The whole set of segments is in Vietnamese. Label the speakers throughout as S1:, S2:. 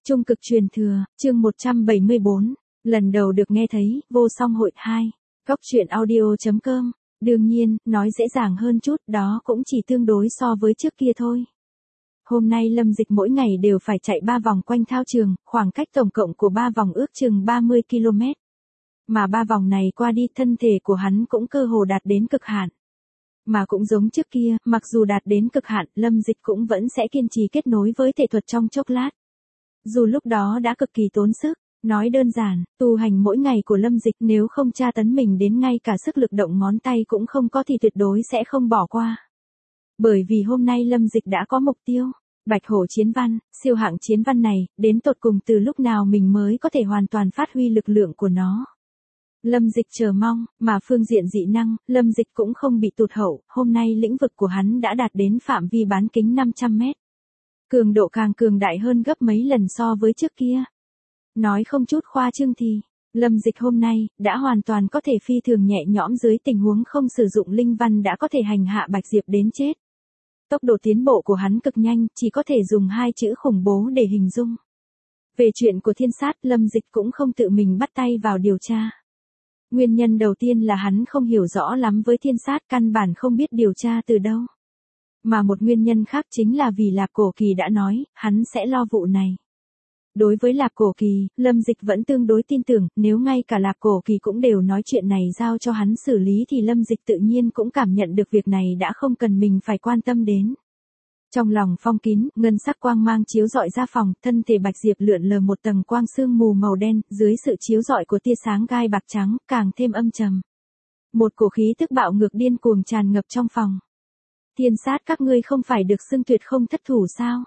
S1: Trung cực truyền thừa, chương 174, lần đầu được nghe thấy, vô song hội 2, góc truyện audio.com, đương nhiên, nói dễ dàng hơn chút, đó cũng chỉ tương đối so với trước kia thôi. Hôm nay Lâm Dịch mỗi ngày đều phải chạy 3 vòng quanh thao trường, khoảng cách tổng cộng của 3 vòng ước chừng 30 km. Mà 3 vòng này qua đi thân thể của hắn cũng cơ hồ đạt đến cực hạn. Mà cũng giống trước kia, mặc dù đạt đến cực hạn, Lâm Dịch cũng vẫn sẽ kiên trì kết nối với thể thuật trong chốc lát. Dù lúc đó đã cực kỳ tốn sức, nói đơn giản, tu hành mỗi ngày của Lâm Dịch nếu không tra tấn mình đến ngay cả sức lực động ngón tay cũng không có thì tuyệt đối sẽ không bỏ qua. Bởi vì hôm nay Lâm Dịch đã có mục tiêu, Bạch Hổ chiến văn, siêu hạng chiến văn này, đến tột cùng từ lúc nào mình mới có thể hoàn toàn phát huy lực lượng của nó. Lâm Dịch chờ mong, mà phương diện dị năng, Lâm Dịch cũng không bị tụt hậu, hôm nay lĩnh vực của hắn đã đạt đến phạm vi bán kính 500 mét. Cường độ càng cường đại hơn gấp mấy lần so với trước kia. Nói không chút khoa trương thì, Lâm Dịch hôm nay, đã hoàn toàn có thể phi thường nhẹ nhõm dưới tình huống không sử dụng linh văn đã có thể hành hạ Bạch Diệp đến chết. Tốc độ tiến bộ của hắn cực nhanh, chỉ có thể dùng 2 chữ khủng bố để hình dung. Về chuyện của thiên sát, Lâm Dịch cũng không tự mình bắt tay vào điều tra. Nguyên nhân đầu tiên là hắn không hiểu rõ lắm với thiên sát, căn bản không biết điều tra từ đâu. Mà một nguyên nhân khác chính là vì Lạp Cổ Kỳ đã nói, hắn sẽ lo vụ này. Đối với Lạp Cổ Kỳ, Lâm Dịch vẫn tương đối tin tưởng, nếu ngay cả Lạp Cổ Kỳ cũng đều nói chuyện này giao cho hắn xử lý thì Lâm Dịch tự nhiên cũng cảm nhận được việc này đã không cần mình phải quan tâm đến. Trong lòng phong kín, ngân sắc quang mang chiếu rọi ra phòng, thân thể Bạch Diệp lượn lờ một tầng quang sương mù màu đen, dưới sự chiếu rọi của tia sáng gai bạc trắng, càng thêm âm trầm. Một cổ khí tức bạo ngược điên cuồng tràn ngập trong phòng. Thiên sát, các ngươi không phải được xưng tuyệt không thất thủ sao?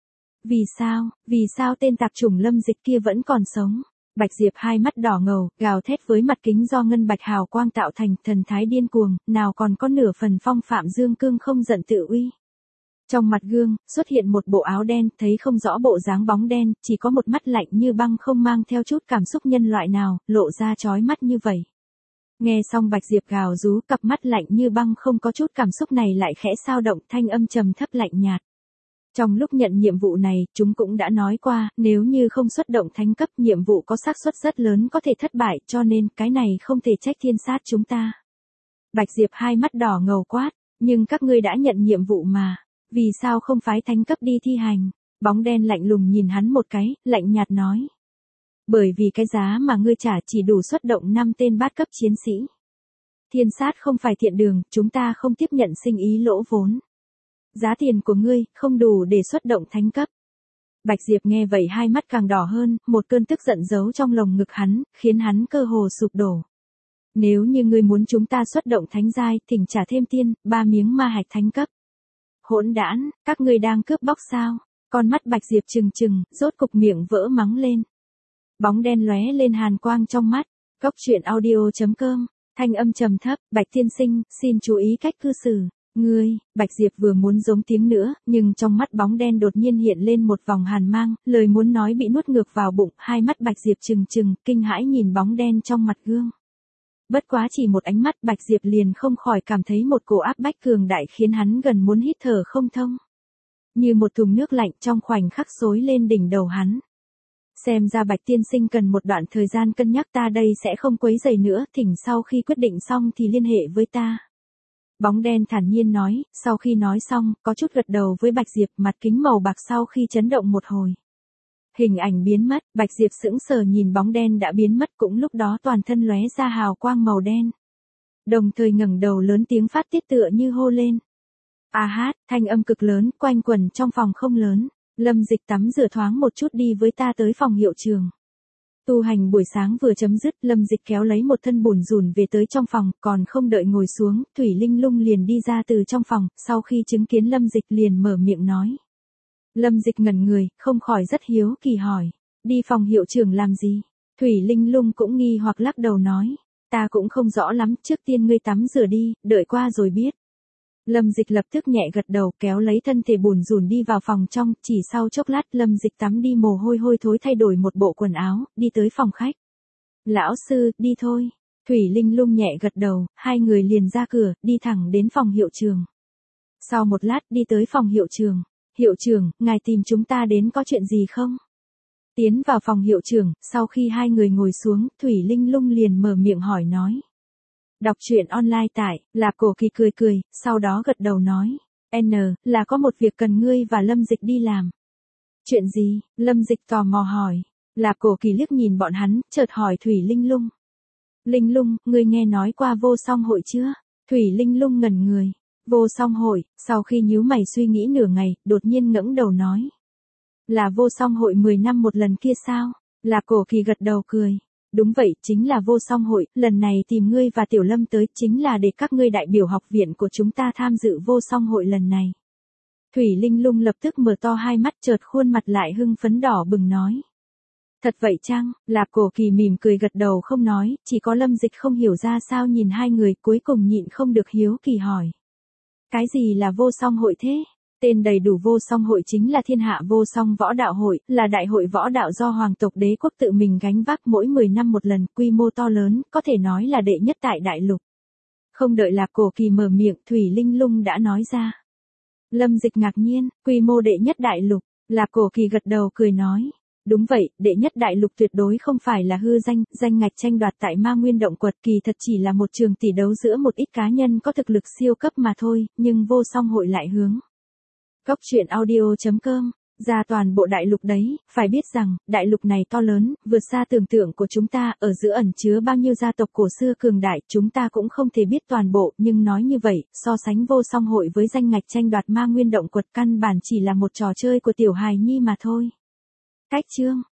S1: Vì sao tên tạp chủng Lâm Dịch kia vẫn còn sống? Bạch Diệp hai mắt đỏ ngầu, gào thét với mặt kính do ngân bạch hào quang tạo thành, thần thái điên cuồng, nào còn có nửa phần phong phạm dương cương không giận tự uy. Trong mặt gương, xuất hiện một bộ áo đen, thấy không rõ bộ dáng bóng đen, chỉ có một mắt lạnh như băng không mang theo chút cảm xúc nhân loại nào, lộ ra chói mắt như vậy. Nghe xong Bạch Diệp gào rú, cặp mắt lạnh như băng không có chút cảm xúc này lại khẽ sao động, thanh âm trầm thấp lạnh nhạt. Trong lúc nhận nhiệm vụ này, chúng cũng đã nói qua, nếu như không xuất động thánh cấp, nhiệm vụ có xác suất rất lớn có thể thất bại, cho nên cái này không thể trách thiên sát chúng ta. Bạch Diệp hai mắt đỏ ngầu quát, nhưng các ngươi đã nhận nhiệm vụ mà, vì sao không phái thánh cấp đi thi hành? Bóng đen lạnh lùng nhìn hắn một cái, lạnh nhạt nói. Bởi vì cái giá mà ngươi trả chỉ đủ xuất động 5 tên bát cấp chiến sĩ. Thiên sát không phải thiện đường, chúng ta không tiếp nhận sinh ý lỗ vốn. Giá tiền của ngươi không đủ để xuất động thánh cấp. Bạch Diệp nghe vậy hai mắt càng đỏ hơn, một cơn tức giận giấu trong lồng ngực hắn, khiến hắn cơ hồ sụp đổ. Nếu như ngươi muốn chúng ta xuất động thánh giai, thỉnh trả thêm 3 miếng ma hạch thánh cấp. Hỗn đản, các ngươi đang cướp bóc sao? Con mắt Bạch Diệp trừng trừng, rốt cục miệng vỡ mắng lên. Bóng đen lóe lên hàn quang trong mắt. Góc truyện audio.com, thanh âm trầm thấp, Bạch tiên sinh, xin chú ý cách cư xử. Ngươi, Bạch Diệp vừa muốn giống tiếng nữa, nhưng trong mắt bóng đen đột nhiên hiện lên một vòng hàn mang, lời muốn nói bị nuốt ngược vào bụng, hai mắt Bạch Diệp trừng trừng, kinh hãi nhìn bóng đen trong mặt gương. Bất quá chỉ một ánh mắt Bạch Diệp liền không khỏi cảm thấy một cổ áp bách cường đại khiến hắn gần muốn hít thở không thông. Như một thùng nước lạnh trong khoảnh khắc xối lên đỉnh đầu hắn. Xem ra Bạch tiên sinh cần một đoạn thời gian cân nhắc, ta đây sẽ không quấy rầy nữa, thỉnh sau khi quyết định xong thì liên hệ với ta. Bóng đen thản nhiên nói, sau khi nói xong, có chút gật đầu với Bạch Diệp, mặt kính màu bạc sau khi chấn động một hồi. Hình ảnh biến mất, Bạch Diệp sững sờ nhìn bóng đen đã biến mất, cũng lúc đó toàn thân lóe ra hào quang màu đen. Đồng thời ngẩng đầu lớn tiếng phát tiết tựa như hô lên. A hát, thanh âm cực lớn, quanh quẩn trong phòng không lớn. Lâm Dịch tắm rửa thoáng một chút, đi với ta tới phòng hiệu trường. Tu hành buổi sáng vừa chấm dứt, Lâm Dịch kéo lấy một thân bùn rùn về tới trong phòng, còn không đợi ngồi xuống, Thủy Linh Lung liền đi ra từ trong phòng, sau khi chứng kiến Lâm Dịch liền mở miệng nói. Lâm Dịch ngẩn người, không khỏi rất hiếu kỳ hỏi, đi phòng hiệu trưởng làm gì? Thủy Linh Lung cũng nghi hoặc lắc đầu nói, ta cũng không rõ lắm, trước tiên ngươi tắm rửa đi, đợi qua rồi biết. Lâm Dịch lập tức nhẹ gật đầu, kéo lấy thân thể bùn rùn đi vào phòng trong, chỉ sau chốc lát Lâm Dịch tắm đi mồ hôi hôi thối, thay đổi một bộ quần áo, đi tới phòng khách. Lão sư, đi thôi. Thủy Linh Lung nhẹ gật đầu, hai người liền ra cửa, đi thẳng đến phòng hiệu trường. Sau một lát đi tới phòng hiệu trường. Hiệu trưởng, ngài tìm chúng ta đến có chuyện gì không? Tiến vào phòng hiệu trưởng, sau khi hai người ngồi xuống, Thủy Linh Lung liền mở miệng hỏi nói. Đọc truyện online tại, Lạp Cổ Kỳ cười cười, sau đó gật đầu nói. Là có một việc cần ngươi và Lâm Dịch đi làm. Chuyện gì? Lâm Dịch tò mò hỏi. Lạp Cổ Kỳ liếc nhìn bọn hắn, chợt hỏi Thủy Linh Lung. Linh Lung, ngươi nghe nói qua vô song hội chưa? Thủy Linh Lung ngẩn người. Vô song hội, sau khi nhíu mày suy nghĩ nửa ngày, đột nhiên ngẩng đầu nói. Là vô song hội 10 năm một lần kia sao? Lạp Cổ Kỳ gật đầu cười. Đúng vậy, chính là vô song hội, lần này tìm ngươi và Tiểu Lâm tới chính là để các ngươi đại biểu học viện của chúng ta tham dự vô song hội lần này. Thủy Linh Lung lập tức mở to hai mắt, chợt khuôn mặt lại hưng phấn đỏ bừng nói. Thật vậy chăng? Lạp Cổ Kỳ mỉm cười gật đầu không nói, chỉ có Lâm Dịch không hiểu ra sao nhìn hai người, cuối cùng nhịn không được hiếu kỳ hỏi. Cái gì là vô song hội thế? Tên đầy đủ vô song hội chính là Thiên Hạ Vô Song Võ Đạo Hội, là đại hội võ đạo do Hoàng tộc Đế quốc tự mình gánh vác mỗi 10 năm một lần, quy mô to lớn, có thể nói là đệ nhất tại đại lục. Không đợi Lạp Cổ Kỳ mở miệng, Thủy Linh Lung đã nói ra. Lâm Dịch ngạc nhiên, quy mô đệ nhất đại lục, Lạp Cổ Kỳ gật đầu cười nói. Đúng vậy, đệ nhất đại lục tuyệt đối không phải là hư danh, danh ngạch tranh đoạt tại Ma Nguyên Động Quật kỳ thật chỉ là một trường tỷ đấu giữa một ít cá nhân có thực lực siêu cấp mà thôi, nhưng vô song hội lại hướng. Góc truyện audio.com, ra toàn bộ đại lục đấy, phải biết rằng, đại lục này to lớn, vượt xa tưởng tượng của chúng ta, ở giữa ẩn chứa bao nhiêu gia tộc cổ xưa cường đại, chúng ta cũng không thể biết toàn bộ, nhưng nói như vậy, so sánh vô song hội với danh ngạch tranh đoạt Ma Nguyên Động Quật căn bản chỉ là một trò chơi của tiểu hài nhi mà thôi. Cách chương